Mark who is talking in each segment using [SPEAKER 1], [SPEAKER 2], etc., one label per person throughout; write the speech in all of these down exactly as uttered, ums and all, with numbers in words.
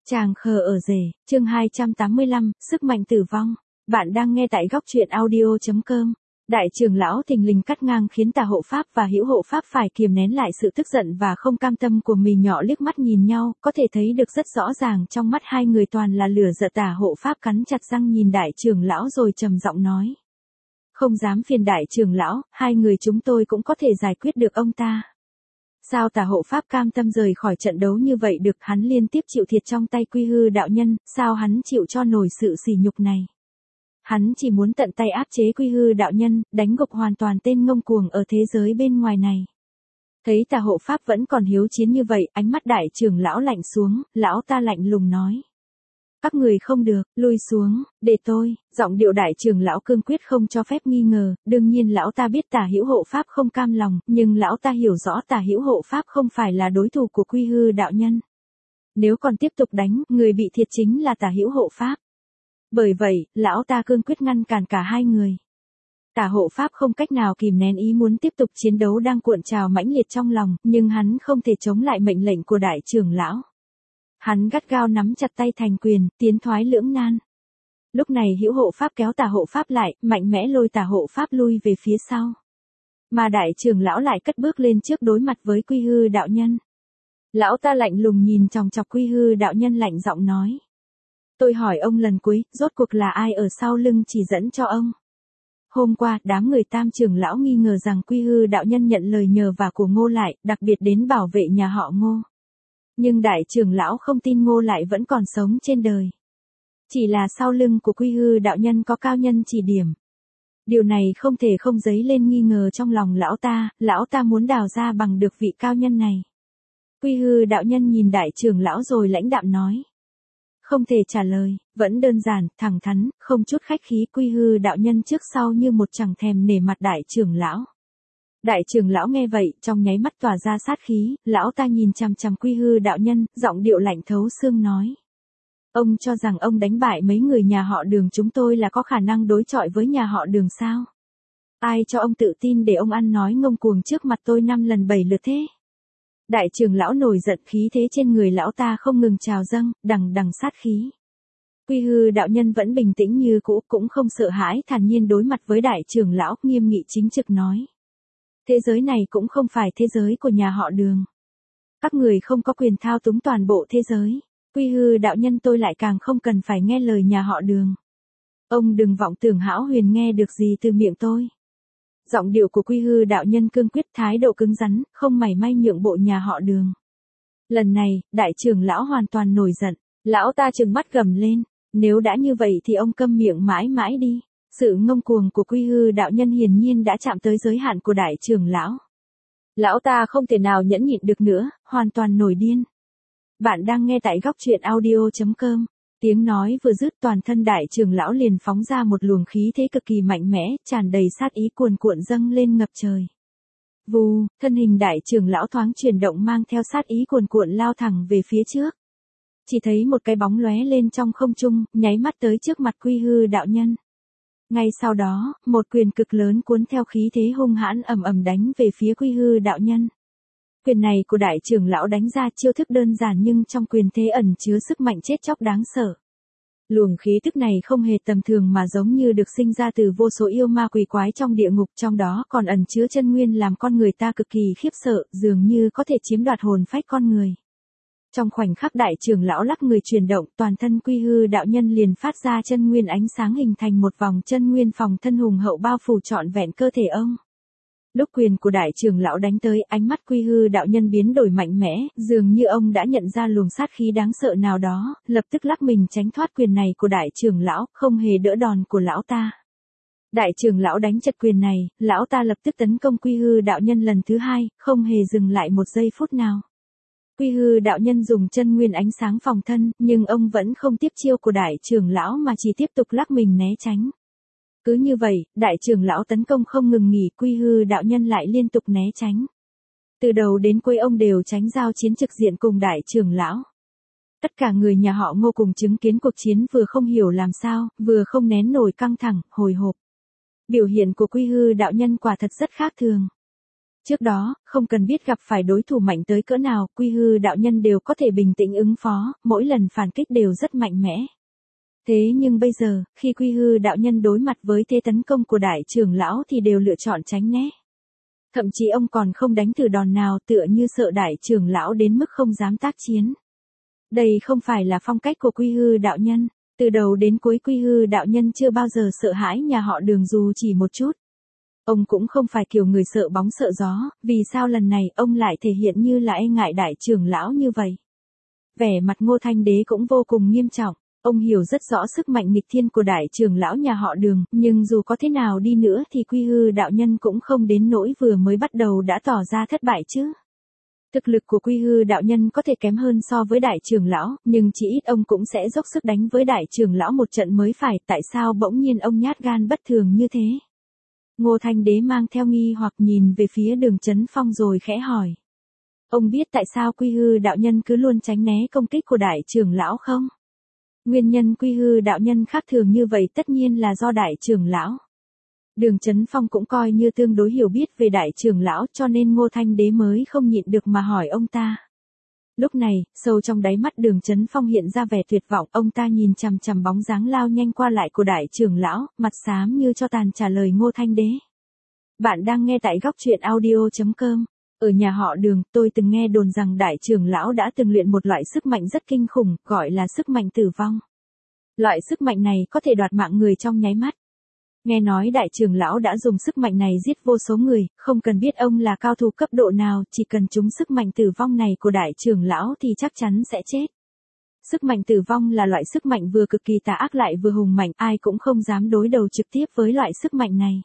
[SPEAKER 1] Chàng khờ ở rể, chương hai trăm tám mươi lăm, sức mạnh tử vong. Bạn đang nghe tại góc truyện audio chấm com. Đại trưởng lão thình lình cắt ngang khiến Tả Hộ Pháp và Hữu Hộ Pháp phải kiềm nén lại sự tức giận và không cam tâm của mình, nhỏ liếc mắt nhìn nhau, có thể thấy được rất rõ ràng trong mắt hai người toàn là lửa giận. Tả Hộ Pháp cắn chặt răng nhìn đại trưởng lão rồi trầm giọng nói: "Không dám phiền đại trưởng lão, hai người chúng tôi cũng có thể giải quyết được ông ta." Sao Tả Hộ Pháp cam tâm rời khỏi trận đấu như vậy được, hắn liên tiếp chịu thiệt trong tay Quy Hư đạo nhân, sao hắn chịu cho nổi sự sỉ nhục này. Hắn chỉ muốn tận tay áp chế Quy Hư đạo nhân, đánh gục hoàn toàn tên ngông cuồng ở thế giới bên ngoài này. Thấy Tả Hộ Pháp vẫn còn hiếu chiến như vậy, ánh mắt đại trưởng lão lạnh xuống, lão ta lạnh lùng nói: "Các người không được, lui xuống, để tôi." Giọng điệu đại trưởng lão cương quyết không cho phép nghi ngờ, đương nhiên lão ta biết Tả Hữu Hộ Pháp không cam lòng, nhưng lão ta hiểu rõ Tả Hữu Hộ Pháp không phải là đối thủ của Quy Hư đạo nhân. Nếu còn tiếp tục đánh, người bị thiệt chính là Tả Hữu Hộ Pháp. Bởi vậy, lão ta cương quyết ngăn cản cả hai người. Tả Hộ Pháp không cách nào kìm nén ý muốn tiếp tục chiến đấu đang cuộn trào mãnh liệt trong lòng, nhưng hắn không thể chống lại mệnh lệnh của đại trưởng lão. Hắn gắt gao nắm chặt tay thành quyền, tiến thoái lưỡng nan. Lúc này Hữu Hộ Pháp kéo Tả Hộ Pháp lại, mạnh mẽ lôi Tả Hộ Pháp lui về phía sau. Mà đại trưởng lão lại cất bước lên trước đối mặt với Quy Hư đạo nhân. Lão ta lạnh lùng nhìn chòng chọc Quy Hư đạo nhân, lạnh giọng nói: "Tôi hỏi ông lần cuối, rốt cuộc là ai ở sau lưng chỉ dẫn cho ông?" Hôm qua, đám người Tam trưởng lão nghi ngờ rằng Quy Hư đạo nhân nhận lời nhờ vả của Ngô Lại, đặc biệt đến bảo vệ nhà họ Ngô. Nhưng đại trưởng lão không tin Ngô Lại vẫn còn sống trên đời. Chỉ là sau lưng của Quy Hư đạo nhân có cao nhân chỉ điểm. Điều này không thể không dấy lên nghi ngờ trong lòng lão ta, lão ta muốn đào ra bằng được vị cao nhân này. Quy Hư đạo nhân nhìn đại trưởng lão rồi lãnh đạm nói: "Không thể trả lời." Vẫn đơn giản, thẳng thắn, không chút khách khí. Quy Hư đạo nhân trước sau như một chẳng thèm nể mặt đại trưởng lão. Đại trưởng lão nghe vậy, trong nháy mắt tỏa ra sát khí, lão ta nhìn chằm chằm Quy Hư đạo nhân, giọng điệu lạnh thấu xương nói: "Ông cho rằng ông đánh bại mấy người nhà họ Đường chúng tôi là có khả năng đối chọi với nhà họ Đường sao? Ai cho ông tự tin để ông ăn nói ngông cuồng trước mặt tôi năm lần bảy lượt thế?" Đại trưởng lão nổi giận, khí thế trên người lão ta không ngừng trào dâng, đằng đằng sát khí. Quy Hư đạo nhân vẫn bình tĩnh như cũ, cũng không sợ hãi, thản nhiên đối mặt với đại trưởng lão, nghiêm nghị chính trực nói: "Thế giới này cũng không phải thế giới của nhà họ Đường. Các người không có quyền thao túng toàn bộ thế giới. Quy Hư đạo nhân tôi lại càng không cần phải nghe lời nhà họ Đường. Ông đừng vọng tưởng hão huyền nghe được gì từ miệng tôi." Giọng điệu của Quy Hư đạo nhân cương quyết, thái độ cứng rắn, không mảy may nhượng bộ nhà họ Đường. Lần này, đại trưởng lão hoàn toàn nổi giận, lão ta trừng mắt gầm lên: "Nếu đã như vậy thì ông câm miệng mãi mãi đi." Sự ngông cuồng của Quy Hư đạo nhân hiển nhiên đã chạm tới giới hạn của đại trưởng lão. Lão ta không thể nào nhẫn nhịn được nữa, hoàn toàn nổi điên. Bạn đang nghe tại góc truyện audio chấm com. Tiếng nói vừa dứt, toàn thân đại trưởng lão liền phóng ra một luồng khí thế cực kỳ mạnh mẽ, tràn đầy sát ý cuồn cuộn dâng lên ngập trời. Vù, thân hình đại trưởng lão thoáng chuyển động, mang theo sát ý cuồn cuộn lao thẳng về phía trước. Chỉ thấy một cái bóng lóe lên trong không trung, nháy mắt tới trước mặt Quy Hư đạo nhân. Ngay sau đó, một quyền cực lớn cuốn theo khí thế hung hãn ầm ầm đánh về phía Quy Hư đạo nhân. Quyền này của đại trưởng lão đánh ra chiêu thức đơn giản, nhưng trong quyền thế ẩn chứa sức mạnh chết chóc đáng sợ. Luồng khí tức này không hề tầm thường mà giống như được sinh ra từ vô số yêu ma quỷ quái trong địa ngục, trong đó còn ẩn chứa chân nguyên làm con người ta cực kỳ khiếp sợ, dường như có thể chiếm đoạt hồn phách con người. Trong khoảnh khắc đại trưởng lão lắc người chuyển động, toàn thân Quy Hư đạo nhân liền phát ra chân nguyên ánh sáng, hình thành một vòng chân nguyên phòng thân hùng hậu bao phủ trọn vẹn cơ thể ông. Lúc quyền của đại trưởng lão đánh tới, ánh mắt Quy Hư đạo nhân biến đổi mạnh mẽ, dường như ông đã nhận ra luồng sát khí đáng sợ nào đó, lập tức lắc mình tránh thoát quyền này của đại trưởng lão, không hề đỡ đòn của lão ta. Đại trưởng lão đánh chật quyền này, lão ta lập tức tấn công Quy Hư đạo nhân lần thứ hai, không hề dừng lại một giây phút nào. Quy Hư đạo nhân dùng chân nguyên ánh sáng phòng thân, nhưng ông vẫn không tiếp chiêu của đại trưởng lão mà chỉ tiếp tục lắc mình né tránh. Cứ như vậy, đại trưởng lão tấn công không ngừng nghỉ, Quy Hư đạo nhân lại liên tục né tránh. Từ đầu đến cuối ông đều tránh giao chiến trực diện cùng đại trưởng lão. Tất cả người nhà họ Ngô cùng chứng kiến cuộc chiến vừa không hiểu làm sao, vừa không nén nổi căng thẳng, hồi hộp. Biểu hiện của Quy Hư đạo nhân quả thật rất khác thường. Trước đó, không cần biết gặp phải đối thủ mạnh tới cỡ nào, Quy Hư đạo nhân đều có thể bình tĩnh ứng phó, mỗi lần phản kích đều rất mạnh mẽ. Thế nhưng bây giờ, khi Quy Hư đạo nhân đối mặt với thế tấn công của đại trưởng lão thì đều lựa chọn tránh né. Thậm chí ông còn không đánh thử đòn nào, tựa như sợ đại trưởng lão đến mức không dám tác chiến. Đây không phải là phong cách của Quy Hư đạo nhân. Từ đầu đến cuối Quy Hư đạo nhân chưa bao giờ sợ hãi nhà họ Đường dù chỉ một chút. Ông cũng không phải kiểu người sợ bóng sợ gió, vì sao lần này ông lại thể hiện như là e ngại đại trưởng lão như vậy. Vẻ mặt Ngô Thanh Đế cũng vô cùng nghiêm trọng, ông hiểu rất rõ sức mạnh nghịch thiên của đại trưởng lão nhà họ Đường, nhưng dù có thế nào đi nữa thì Quy Hư đạo nhân cũng không đến nỗi vừa mới bắt đầu đã tỏ ra thất bại chứ. Thực lực của Quy Hư đạo nhân có thể kém hơn so với đại trưởng lão, nhưng chỉ ít ông cũng sẽ dốc sức đánh với đại trưởng lão một trận mới phải, tại sao bỗng nhiên ông nhát gan bất thường như thế? Ngô Thanh Đế mang theo nghi hoặc nhìn về phía Đường Chấn Phong rồi khẽ hỏi. Ông biết tại sao Quy Hư đạo nhân cứ luôn tránh né công kích của đại trưởng lão không? Nguyên nhân Quy Hư đạo nhân khác thường như vậy tất nhiên là do đại trưởng lão. Đường Chấn Phong cũng coi như tương đối hiểu biết về đại trưởng lão cho nên Ngô Thanh Đế mới không nhịn được mà hỏi ông ta. Lúc này, sâu trong đáy mắt Đường Chấn Phong hiện ra vẻ tuyệt vọng, ông ta nhìn chằm chằm bóng dáng lao nhanh qua lại của đại trưởng lão, mặt xám như cho tàn trả lời Ngô Thanh Đế. Bạn đang nghe tại góc truyện audio chấm com. Ở nhà họ Đường, tôi từng nghe đồn rằng đại trưởng lão đã từng luyện một loại sức mạnh rất kinh khủng, gọi là sức mạnh tử vong. Loại sức mạnh này có thể đoạt mạng người trong nháy mắt. Nghe nói đại trưởng lão đã dùng sức mạnh này giết vô số người, không cần biết ông là cao thủ cấp độ nào, chỉ cần trúng sức mạnh tử vong này của đại trưởng lão thì chắc chắn sẽ chết. Sức mạnh tử vong là loại sức mạnh vừa cực kỳ tà ác lại vừa hùng mạnh, ai cũng không dám đối đầu trực tiếp với loại sức mạnh này.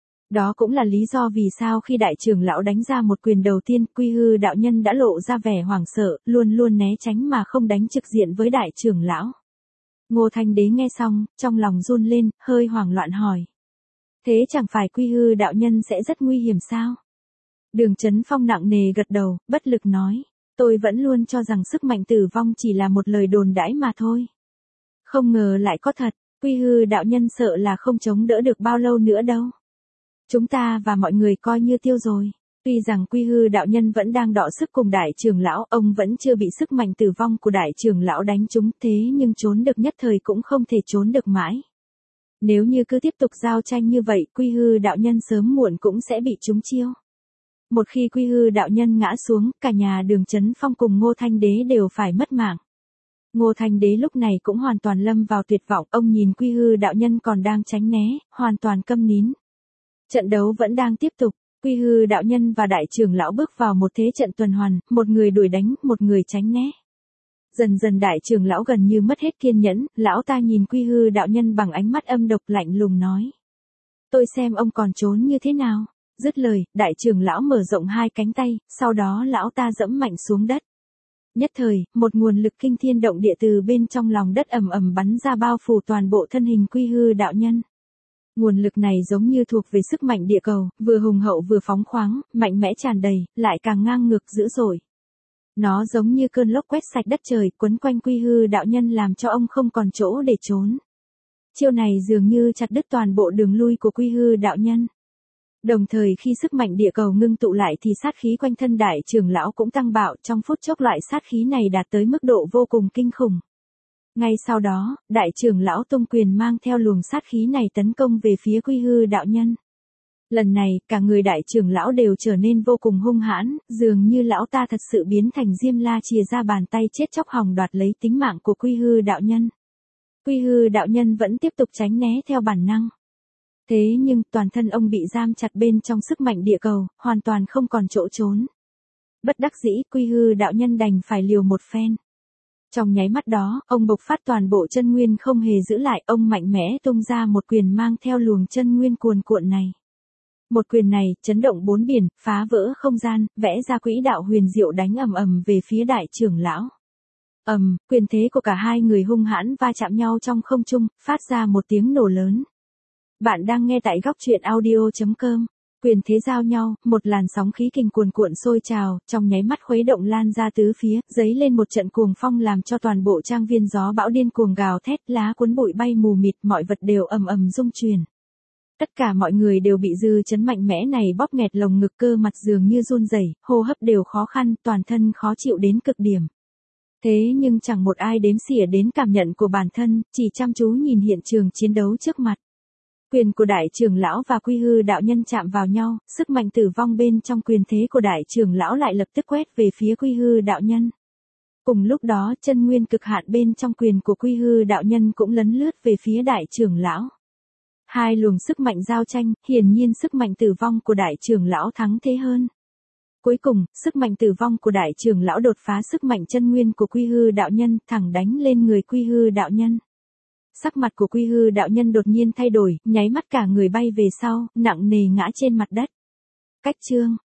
[SPEAKER 1] Đó cũng là lý do vì sao khi đại trưởng lão đánh ra một quyền đầu tiên, Quy Hư đạo nhân đã lộ ra vẻ hoảng sợ, luôn luôn né tránh mà không đánh trực diện với đại trưởng lão. Ngô Thanh Đế nghe xong, trong lòng run lên, hơi hoảng loạn hỏi. Thế chẳng phải Quy Hư đạo nhân sẽ rất nguy hiểm sao? Đường Chấn Phong nặng nề gật đầu, bất lực nói. Tôi vẫn luôn cho rằng sức mạnh tử vong chỉ là một lời đồn đãi mà thôi. Không ngờ lại có thật, Quy Hư đạo nhân sợ là không chống đỡ được bao lâu nữa đâu. Chúng ta và mọi người coi như tiêu rồi. Tuy rằng Quy Hư đạo nhân vẫn đang đọ sức cùng đại trưởng lão, ông vẫn chưa bị sức mạnh tử vong của đại trưởng lão đánh trúng, thế nhưng trốn được nhất thời cũng không thể trốn được mãi. Nếu như cứ tiếp tục giao tranh như vậy, Quy Hư đạo nhân sớm muộn cũng sẽ bị trúng chiêu. Một khi Quy Hư đạo nhân ngã xuống, cả nhà Đường Chấn Phong cùng Ngô Thanh Đế đều phải mất mạng. Ngô Thanh Đế lúc này cũng hoàn toàn lâm vào tuyệt vọng, ông nhìn Quy Hư đạo nhân còn đang tránh né, hoàn toàn câm nín. Trận đấu vẫn đang tiếp tục. Quy Hư đạo nhân và đại trưởng lão bước vào một thế trận tuần hoàn, một người đuổi đánh, một người tránh né. Dần dần đại trưởng lão gần như mất hết kiên nhẫn, lão ta nhìn Quy Hư đạo nhân bằng ánh mắt âm độc lạnh lùng nói. Tôi xem ông còn trốn như thế nào. Dứt lời, đại trưởng lão mở rộng hai cánh tay, sau đó lão ta dẫm mạnh xuống đất. Nhất thời, một nguồn lực kinh thiên động địa từ bên trong lòng đất ầm ầm bắn ra bao phủ toàn bộ thân hình Quy Hư đạo nhân. Nguồn lực này giống như thuộc về sức mạnh địa cầu, vừa hùng hậu vừa phóng khoáng, mạnh mẽ tràn đầy, lại càng ngang ngược dữ dội. Nó giống như cơn lốc quét sạch đất trời, quấn quanh Quy Hư đạo nhân làm cho ông không còn chỗ để trốn. Chiêu này dường như chặt đứt toàn bộ đường lui của Quy Hư đạo nhân. Đồng thời khi sức mạnh địa cầu ngưng tụ lại thì sát khí quanh thân đại trưởng lão cũng tăng bạo, trong phút chốc loại sát khí này đạt tới mức độ vô cùng kinh khủng. Ngay sau đó, đại trưởng lão tung quyền mang theo luồng sát khí này tấn công về phía Quy Hư đạo nhân. Lần này, cả người đại trưởng lão đều trở nên vô cùng hung hãn, dường như lão ta thật sự biến thành Diêm La chìa ra bàn tay chết chóc hòng đoạt lấy tính mạng của Quy Hư đạo nhân. Quy Hư đạo nhân vẫn tiếp tục tránh né theo bản năng. Thế nhưng, toàn thân ông bị giam chặt bên trong sức mạnh địa cầu, hoàn toàn không còn chỗ trốn. Bất đắc dĩ, Quy Hư đạo nhân đành phải liều một phen. Trong nháy mắt đó, ông bộc phát toàn bộ chân nguyên không hề giữ lại, ông mạnh mẽ tung ra một quyền mang theo luồng chân nguyên cuồn cuộn này. Một quyền này, chấn động bốn biển, phá vỡ không gian, vẽ ra quỹ đạo huyền diệu đánh ầm ầm về phía đại trưởng lão. Ầm, quyền thế của cả hai người hung hãn va chạm nhau trong không trung, phát ra một tiếng nổ lớn. Bạn đang nghe tại góc truyện audio chấm com. Quyền thế giao nhau, một làn sóng khí kình cuồn cuộn sôi trào, trong nháy mắt khuấy động lan ra tứ phía, dấy lên một trận cuồng phong làm cho toàn bộ trang viên gió bão điên cuồng gào thét, lá cuốn bụi bay mù mịt, mọi vật đều ầm ầm rung chuyển. Tất cả mọi người đều bị dư chấn mạnh mẽ này bóp nghẹt lồng ngực, cơ mặt dường như run rẩy, hô hấp đều khó khăn, toàn thân khó chịu đến cực điểm. Thế nhưng chẳng một ai đếm xỉa đến cảm nhận của bản thân, chỉ chăm chú nhìn hiện trường chiến đấu trước mặt. Quyền của đại trưởng lão và Quy Hư đạo nhân chạm vào nhau, sức mạnh tử vong bên trong quyền thế của đại trưởng lão lại lập tức quét về phía Quy Hư đạo nhân. Cùng lúc đó, chân nguyên cực hạn bên trong quyền của Quy Hư đạo nhân cũng lấn lướt về phía đại trưởng lão. Hai luồng sức mạnh giao tranh, hiển nhiên sức mạnh tử vong của đại trưởng lão thắng thế hơn. Cuối cùng, sức mạnh tử vong của đại trưởng lão đột phá sức mạnh chân nguyên của Quy Hư đạo nhân, thẳng đánh lên người Quy Hư đạo nhân. Sắc mặt của Quy Hư đạo nhân đột nhiên thay đổi, nháy mắt cả người bay về sau, nặng nề ngã trên mặt đất. Cách chương